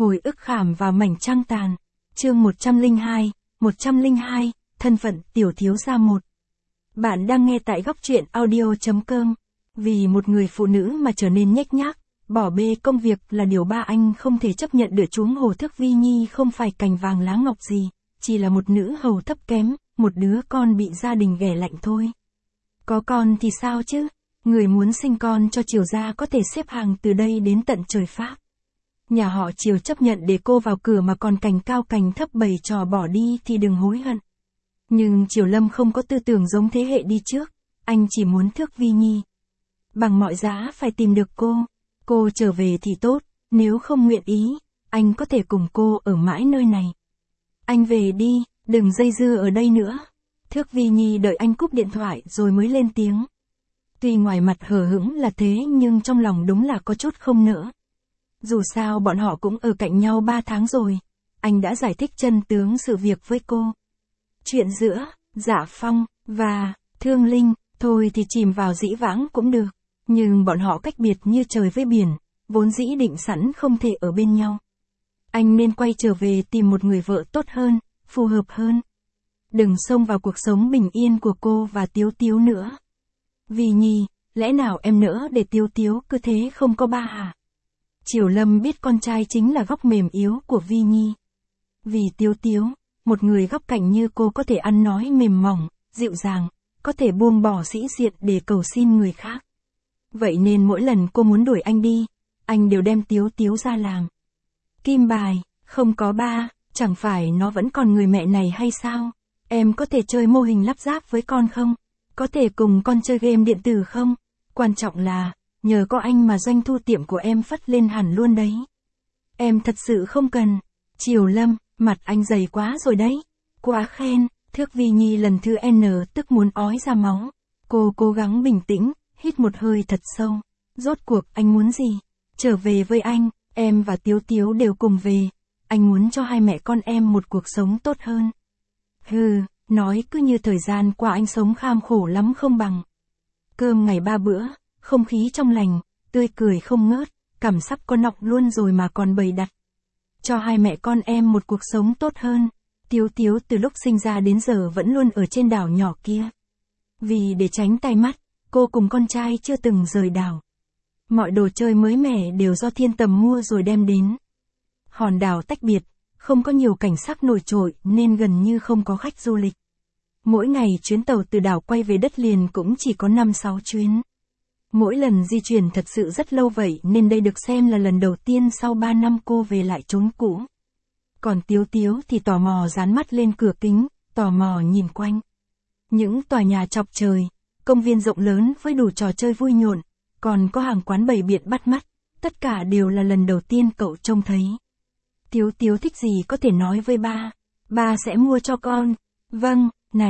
Hồi ức khảm vào mảnh trăng tàn. Chương 102, thân phận tiểu thiếu gia 1. Bạn đang nghe tại góc truyện audio.com. Vì một người phụ nữ mà trở nên nhếch nhác, bỏ bê công việc là điều ba anh không thể chấp nhận được. Huống hồ Thước Vi Nhi không phải cành vàng lá ngọc gì, chỉ là một nữ hầu thấp kém, một đứa con bị gia đình ghẻ lạnh thôi. Có con thì sao chứ? Người muốn sinh con cho Triều gia có thể xếp hàng từ đây đến tận trời Pháp. Nhà họ Triều chấp nhận để cô vào cửa mà còn cành cao cành thấp bày trò bỏ đi thì đừng hối hận. Nhưng Triều Lâm không có tư tưởng giống thế hệ đi trước, anh chỉ muốn Thước Vi Nhi. Bằng mọi giá phải tìm được cô trở về thì tốt, nếu không nguyện ý, anh có thể cùng cô ở mãi nơi này. Anh về đi, đừng dây dưa ở đây nữa. Thước Vi Nhi đợi anh cúp điện thoại rồi mới lên tiếng. Tuy ngoài mặt hờ hững là thế nhưng trong lòng đúng là có chút không nỡ. Dù sao bọn họ cũng ở cạnh nhau 3 tháng rồi, anh đã giải thích chân tướng sự việc với cô. Chuyện giữa Dạ Phong và Thương Linh, thôi thì chìm vào dĩ vãng cũng được, nhưng bọn họ cách biệt như trời với biển, vốn dĩ định sẵn không thể ở bên nhau. Anh nên quay trở về tìm một người vợ tốt hơn, phù hợp hơn. Đừng xông vào cuộc sống bình yên của cô và Tiếu Tiếu nữa. Vi Nhi, lẽ nào em nỡ để Tiếu Tiếu cứ thế không có ba hả? Triều Lâm biết con trai chính là góc mềm yếu của Vi Nhi. Vì Tiếu Tiếu, một người góc cạnh như cô có thể ăn nói mềm mỏng, dịu dàng, có thể buông bỏ sĩ diện để cầu xin người khác. Vậy nên mỗi lần cô muốn đuổi anh đi, anh đều đem Tiếu Tiếu ra làm. Kim bài, không có ba, chẳng phải nó vẫn còn người mẹ này hay sao? Em có thể chơi mô hình lắp ráp với con không? Có thể cùng con chơi game điện tử không? Quan trọng là, nhờ có anh mà doanh thu tiệm của em phất lên hẳn luôn đấy. Em thật sự không cần. Triều Lâm, mặt anh dày quá rồi đấy. Quá khen, Thước Vi Nhi lần thứ N tức muốn ói ra máu. Cô cố gắng bình tĩnh, hít một hơi thật sâu. Rốt cuộc anh muốn gì? Trở về với anh, em và Tiếu Tiếu đều cùng về. Anh muốn cho hai mẹ con em một cuộc sống tốt hơn. Hừ, nói cứ như thời gian qua anh sống kham khổ lắm không bằng. Cơm ngày 3 bữa, không khí trong lành, tươi cười không ngớt, cảm sắp có nọc luôn rồi mà còn bày đặt. Cho hai mẹ con em một cuộc sống tốt hơn. Tiếu Tiếu từ lúc sinh ra đến giờ vẫn luôn ở trên đảo nhỏ kia. Vì để tránh tai mắt, cô cùng con trai chưa từng rời đảo. Mọi đồ chơi mới mẻ đều do Thiên Tầm mua rồi đem đến. Hòn đảo tách biệt, không có nhiều cảnh sắc nổi trội nên gần như không có khách du lịch. Mỗi ngày chuyến tàu từ đảo quay về đất liền cũng chỉ có 5-6 chuyến. Mỗi lần di chuyển thật sự rất lâu vậy nên đây được xem là lần đầu tiên sau 3 năm cô về lại chốn cũ. Còn Tiếu Tiếu thì tò mò dán mắt lên cửa kính, tò mò nhìn quanh. Những tòa nhà chọc trời, công viên rộng lớn với đủ trò chơi vui nhộn, còn có hàng quán bày biện bắt mắt, tất cả đều là lần đầu tiên cậu trông thấy. Tiếu Tiếu thích gì có thể nói với ba, ba sẽ mua cho con. Vâng,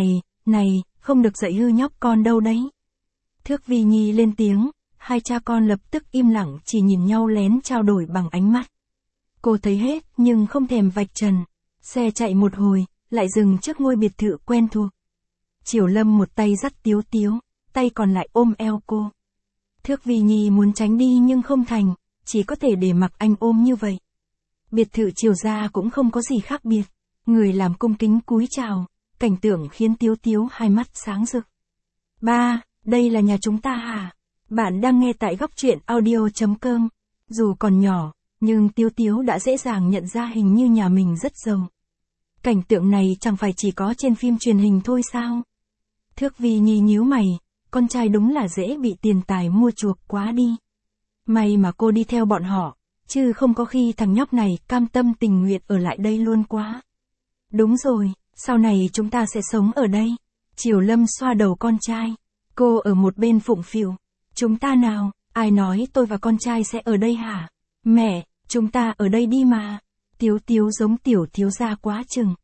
này, không được dạy hư nhóc con đâu đấy. Thước Vi Nhi lên tiếng, hai cha con lập tức im lặng chỉ nhìn nhau lén trao đổi bằng ánh mắt. Cô thấy hết nhưng không thèm vạch trần. Xe chạy một hồi, lại dừng trước ngôi biệt thự quen thuộc. Triều Lâm một tay dắt Tiếu Tiếu, tay còn lại ôm eo cô. Thước Vi Nhi muốn tránh đi nhưng không thành, chỉ có thể để mặc anh ôm như vậy. Biệt thự Triều gia cũng không có gì khác biệt. Người làm cung kính cúi chào, cảnh tượng khiến Tiếu Tiếu hai mắt sáng rực. Ba, đây là nhà chúng ta hả? Bạn đang nghe tại góc truyện audio.com. Dù còn nhỏ, nhưng Tiếu Tiếu đã dễ dàng nhận ra hình như nhà mình rất giàu. Cảnh tượng này chẳng phải chỉ có trên phim truyền hình thôi sao? Thước Vi Nhi nhíu mày, con trai đúng là dễ bị tiền tài mua chuộc quá đi. May mà cô đi theo bọn họ, chứ không có khi thằng nhóc này cam tâm tình nguyện ở lại đây luôn quá. Đúng rồi, sau này chúng ta sẽ sống ở đây. Triều Lâm xoa đầu con trai. Cô ở một bên phụng phịu. Chúng ta nào, ai nói tôi và con trai sẽ ở đây hả? Mẹ, chúng ta ở đây đi mà. Tiếu Tiếu giống tiểu thiếu gia quá chừng.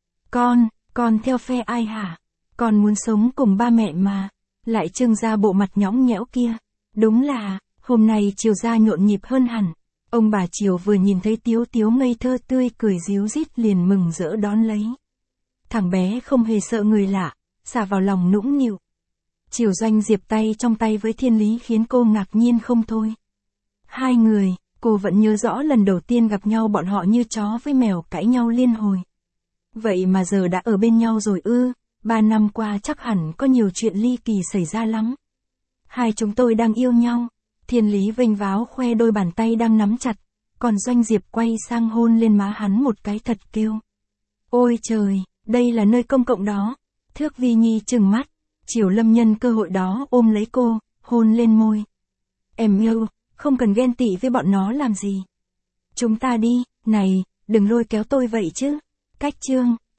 Con theo phe ai hả? Con muốn sống cùng ba mẹ mà. Lại trưng ra bộ mặt nhõng nhẽo kia. Đúng là, hôm nay Triều gia nhộn nhịp hơn hẳn. Ông bà Triều vừa nhìn thấy Tiếu Tiếu ngây thơ tươi cười ríu rít liền mừng rỡ đón lấy. Thằng bé không hề sợ người lạ, xả vào lòng nũng nịu. Triều Doanh Diệp tay trong tay với Thiên Lý khiến cô ngạc nhiên không thôi. Hai người, Cô vẫn nhớ rõ lần đầu tiên gặp nhau bọn họ như chó với mèo cãi nhau liên hồi. Vậy mà giờ đã ở bên nhau rồi ư, 3 năm qua chắc hẳn có nhiều chuyện ly kỳ xảy ra lắm. Hai chúng tôi đang yêu nhau. Thiên Lý vênh váo khoe đôi bàn tay đang nắm chặt, còn Doanh Diệp quay sang hôn lên má hắn một cái thật kêu. Ôi trời, đây là nơi công cộng đó. Thước Vi Nhi trừng mắt, Triều Lâm nhân cơ hội đó ôm lấy cô, hôn lên môi. Em yêu, không cần ghen tị với bọn nó làm gì. Chúng ta đi, này, đừng lôi kéo tôi vậy chứ. Cách chương.